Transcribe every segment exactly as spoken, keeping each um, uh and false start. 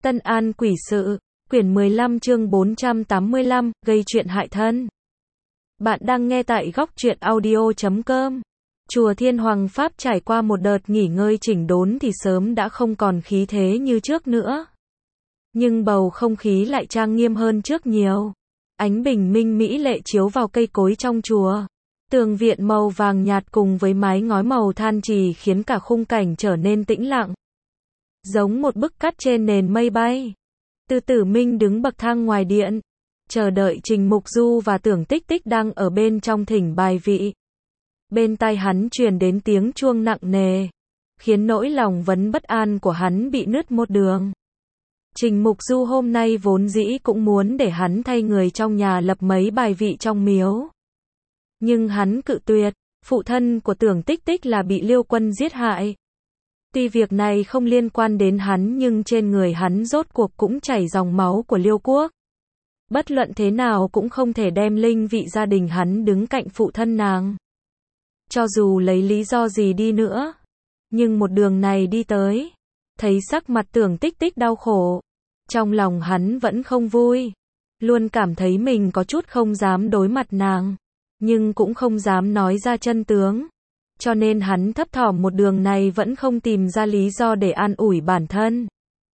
Tân An quỷ sự, quyển mười lăm chương bốn trăm tám mươi lăm, gây chuyện hại thân. Bạn đang nghe tại góc truyện audio chấm com. Chùa Thiên Hoàng Pháp trải qua một đợt nghỉ ngơi chỉnh đốn thì sớm đã không còn khí thế như trước nữa. Nhưng bầu không khí lại trang nghiêm hơn trước nhiều. Ánh bình minh mỹ lệ chiếu vào cây cối trong chùa. Tường viện màu vàng nhạt cùng với mái ngói màu than trì khiến cả khung cảnh trở nên tĩnh lặng. Giống một bức cắt trên nền mây bay. Từ Tử Minh đứng bậc thang ngoài điện, chờ đợi Trình Mục Du và Tưởng Tích Tích đang ở bên trong thỉnh bài vị. Bên tai hắn truyền đến tiếng chuông nặng nề, khiến nỗi lòng vấn bất an của hắn bị nứt một đường. Trình Mục Du hôm nay vốn dĩ cũng muốn để hắn thay người trong nhà lập mấy bài vị trong miếu. Nhưng hắn cự tuyệt, phụ thân của Tưởng Tích Tích là bị Liêu Quân giết hại. Tuy việc này không liên quan đến hắn nhưng trên người hắn rốt cuộc cũng chảy dòng máu của Liêu Quốc. Bất luận thế nào cũng không thể đem linh vị gia đình hắn đứng cạnh phụ thân nàng. Cho dù lấy lý do gì đi nữa, nhưng một đường này đi tới, thấy sắc mặt Tưởng Tích Tích đau khổ, trong lòng hắn vẫn không vui, luôn cảm thấy mình có chút không dám đối mặt nàng, nhưng cũng không dám nói ra chân tướng. Cho nên hắn thấp thỏm một đường này vẫn không tìm ra lý do để an ủi bản thân.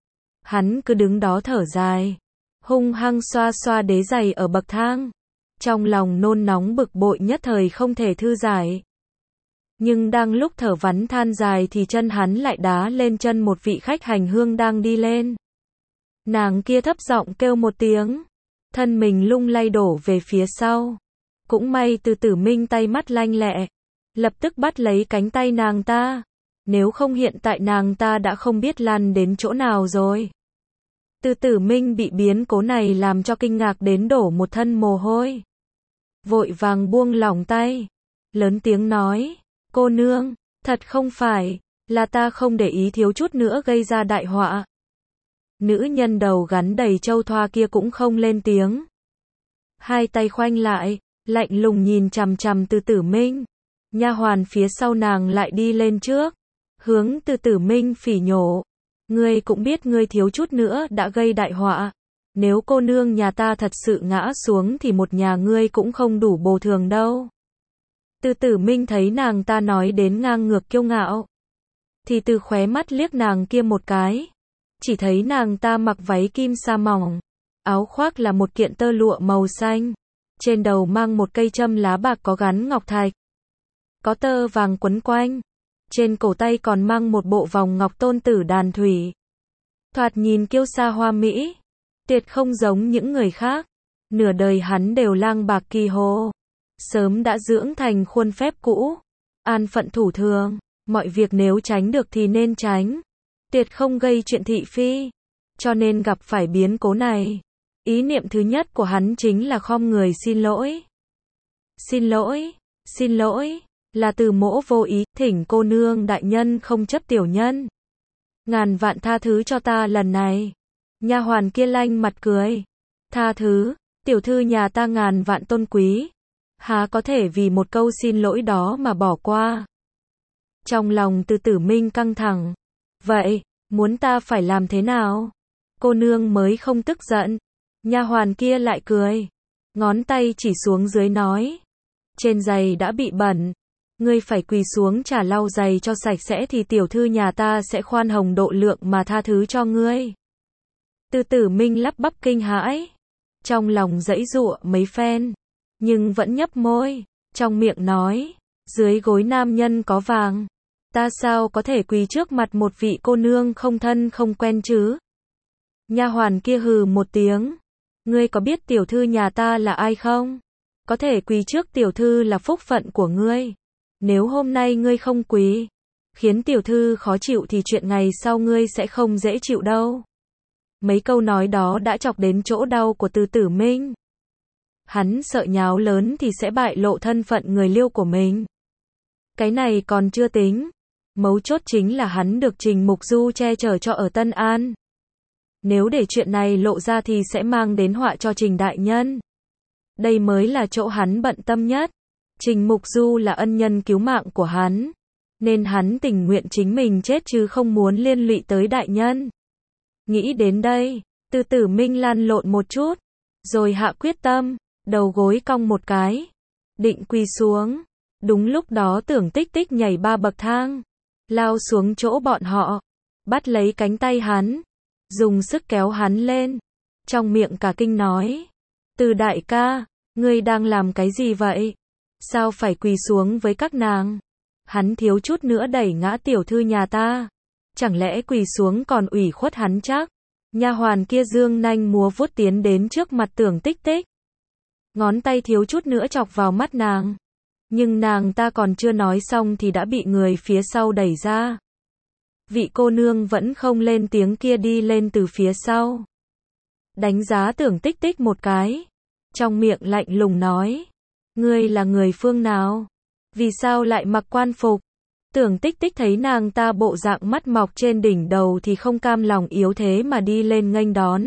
Hắn cứ đứng đó thở dài, hung hăng xoa xoa đế giày ở bậc thang. Trong lòng nôn nóng bực bội nhất thời không thể thư giải. Nhưng đang lúc thở vắn than dài thì chân hắn lại đá lên chân một vị khách hành hương đang đi lên. Nàng kia thấp giọng kêu một tiếng, thân mình lung lay đổ về phía sau. Cũng may Từ Tử Minh tay mắt lanh lẹ, lập tức bắt lấy cánh tay nàng ta. Nếu không hiện tại nàng ta đã không biết lăn đến chỗ nào rồi. Từ Tử Minh bị biến cố này làm cho kinh ngạc đến đổ một thân mồ hôi. Vội vàng buông lỏng tay, lớn tiếng nói, cô nương, thật không phải, là ta không để ý thiếu chút nữa gây ra đại họa. Nữ nhân đầu gắn đầy châu thoa kia cũng không lên tiếng. Hai tay khoanh lại, lạnh lùng nhìn chằm chằm Từ Tử Minh. Nha hoàn phía sau nàng lại đi lên trước, hướng Từ Tử Minh phỉ nhổ. Ngươi cũng biết ngươi thiếu chút nữa đã gây đại họa. Nếu cô nương nhà ta thật sự ngã xuống thì một nhà ngươi cũng không đủ bồi thường đâu. Từ Tử Minh thấy nàng ta nói đến ngang ngược kiêu ngạo, thì từ khóe mắt liếc nàng kia một cái. Chỉ thấy nàng ta mặc váy kim sa mỏng, áo khoác là một kiện tơ lụa màu xanh, trên đầu mang một cây châm lá bạc có gắn ngọc thạch, có tơ vàng quấn quanh, trên cổ tay còn mang một bộ vòng ngọc tôn tử đàn thủy. Thoạt nhìn kiêu sa hoa mỹ, tuyệt không giống những người khác. Nửa đời hắn đều lang bạc kỳ hồ, sớm đã dưỡng thành khuôn phép cũ, an phận thủ thường, mọi việc nếu tránh được thì nên tránh, tuyệt không gây chuyện thị phi. Cho nên gặp phải biến cố này, ý niệm thứ nhất của hắn chính là khom người xin lỗi. Xin lỗi, xin lỗi, là từ mỗ vô ý, thỉnh cô nương đại nhân không chấp tiểu nhân. Ngàn vạn tha thứ cho ta lần này. Nha hoàn kia lanh mặt cười. Tha thứ, tiểu thư nhà ta ngàn vạn tôn quý, há có thể vì một câu xin lỗi đó mà bỏ qua. Trong lòng Từ Tử Minh căng thẳng. Vậy, muốn ta phải làm thế nào? Cô nương mới không tức giận. Nha hoàn kia lại cười, ngón tay chỉ xuống dưới nói, trên giày đã bị bẩn, ngươi phải quỳ xuống trả lau giày cho sạch sẽ thì tiểu thư nhà ta sẽ khoan hồng độ lượng mà tha thứ cho ngươi. Từ Tử Minh lắp bắp kinh hãi, trong lòng giãy giụa mấy phen, nhưng vẫn nhấp môi, trong miệng nói, dưới gối nam nhân có vàng, ta sao có thể quỳ trước mặt một vị cô nương không thân không quen chứ? Nha hoàn kia hừ một tiếng, ngươi có biết tiểu thư nhà ta là ai không? Có thể quỳ trước tiểu thư là phúc phận của ngươi. Nếu hôm nay ngươi không quỳ, khiến tiểu thư khó chịu thì chuyện ngày sau ngươi sẽ không dễ chịu đâu. Mấy câu nói đó đã chọc đến chỗ đau của Từ Tử Minh. Hắn sợ nháo lớn thì sẽ bại lộ thân phận người Liêu của mình. Cái này còn chưa tính, mấu chốt chính là hắn được Trình Mục Du che chở cho ở Tân An. Nếu để chuyện này lộ ra thì sẽ mang đến họa cho Trình đại nhân. Đây mới là chỗ hắn bận tâm nhất. Trình Mục Du là ân nhân cứu mạng của hắn, nên hắn tình nguyện chính mình chết chứ không muốn liên lụy tới đại nhân. Nghĩ đến đây, Từ Tử Minh lăn lộn một chút, rồi hạ quyết tâm, đầu gối cong một cái, định quỳ xuống. Đúng lúc đó Tưởng Tích Tích nhảy ba bậc thang, lao xuống chỗ bọn họ, bắt lấy cánh tay hắn, dùng sức kéo hắn lên, trong miệng cả kinh nói: Từ đại ca, ngươi đang làm cái gì vậy? Sao phải quỳ xuống với các nàng? Hắn thiếu chút nữa đẩy ngã tiểu thư nhà ta. Chẳng lẽ quỳ xuống còn ủy khuất hắn chắc? Nha hoàn kia dương nanh múa vuốt tiến đến trước mặt Tưởng Tích Tích. Ngón tay thiếu chút nữa chọc vào mắt nàng. Nhưng nàng ta còn chưa nói xong thì đã bị người phía sau đẩy ra. Vị cô nương vẫn không lên tiếng kia đi lên từ phía sau. Đánh giá Tưởng Tích Tích một cái. Trong miệng lạnh lùng nói: Ngươi là người phương nào? Vì sao lại mặc quan phục? Tưởng Tích Tích thấy nàng ta bộ dạng mắt mọc trên đỉnh đầu thì không cam lòng yếu thế mà đi lên nghênh đón.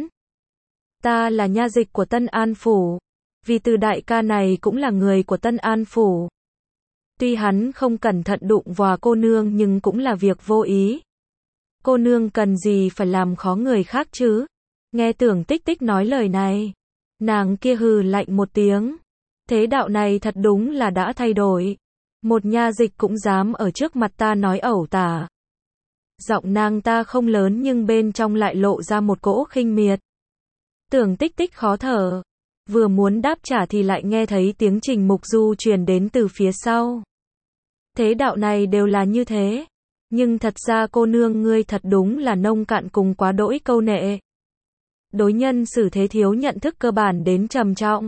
Ta là nha dịch của Tân An Phủ. Vì Từ đại ca này cũng là người của Tân An Phủ. Tuy hắn không cẩn thận đụng vào cô nương nhưng cũng là việc vô ý. Cô nương cần gì phải làm khó người khác chứ? Nghe Tưởng Tích Tích nói lời này, nàng kia hừ lạnh một tiếng. Thế đạo này thật đúng là đã thay đổi. Một nha dịch cũng dám ở trước mặt ta nói ẩu tả. Giọng nàng ta không lớn nhưng bên trong lại lộ ra một cỗ khinh miệt. Tưởng Tích Tích khó thở, vừa muốn đáp trả thì lại nghe thấy tiếng Trình Mục Du truyền đến từ phía sau. Thế đạo này đều là như thế. Nhưng thật ra cô nương ngươi thật đúng là nông cạn cùng quá đỗi câu nệ. Đối nhân xử thế thiếu nhận thức cơ bản đến trầm trọng.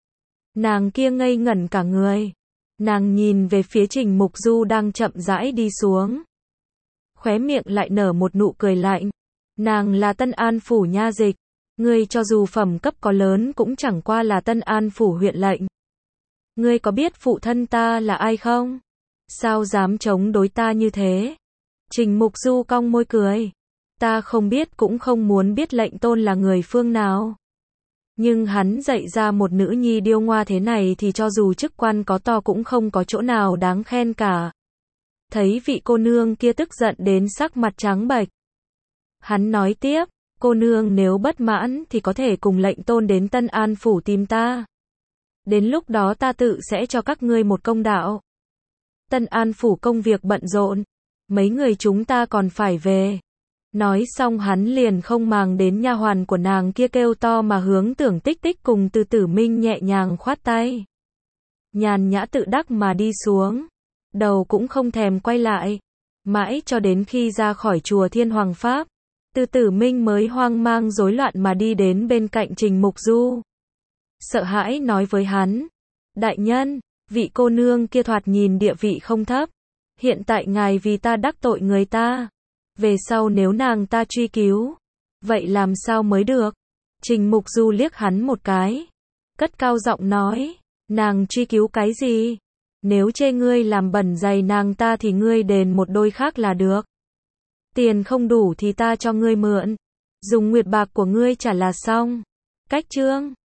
Nàng kia ngây ngẩn cả người. Nàng nhìn về phía Trình Mục Du đang chậm rãi đi xuống. Khóe miệng lại nở một nụ cười lạnh. Nàng là Tân An Phủ nha dịch. Ngươi cho dù phẩm cấp có lớn cũng chẳng qua là Tân An Phủ huyện lệnh. Ngươi có biết phụ thân ta là ai không? Sao dám chống đối ta như thế? Trình Mục Du cong môi cười. Ta không biết cũng không muốn biết lệnh tôn là người phương nào. Nhưng hắn dạy ra một nữ nhi điêu ngoa thế này thì cho dù chức quan có to cũng không có chỗ nào đáng khen cả. Thấy vị cô nương kia tức giận đến sắc mặt trắng bệch. Hắn nói tiếp, cô nương nếu bất mãn thì có thể cùng lệnh tôn đến Tân An Phủ tìm ta. Đến lúc đó ta tự sẽ cho các ngươi một công đạo. Tân An Phủ công việc bận rộn, mấy người chúng ta còn phải về. Nói xong hắn liền không màng đến nha hoàn của nàng kia kêu to mà hướng Tưởng Tích Tích cùng Từ Tử Minh nhẹ nhàng khoát tay. Nhàn nhã tự đắc mà đi xuống, đầu cũng không thèm quay lại. Mãi cho đến khi ra khỏi chùa Thiên Hoàng Pháp, Từ Tử Minh mới hoang mang rối loạn mà đi đến bên cạnh Trình Mục Du. Sợ hãi nói với hắn: Đại nhân, vị cô nương kia thoạt nhìn địa vị không thấp. Hiện tại ngài vì ta đắc tội người ta. Về sau nếu nàng ta truy cứu, vậy làm sao mới được? Trình Mục Du liếc hắn một cái, cất cao giọng nói: Nàng truy cứu cái gì? Nếu chê ngươi làm bẩn giày nàng ta thì ngươi đền một đôi khác là được. Tiền không đủ thì ta cho ngươi mượn, dùng nguyệt bạc của ngươi trả là xong. Cách chương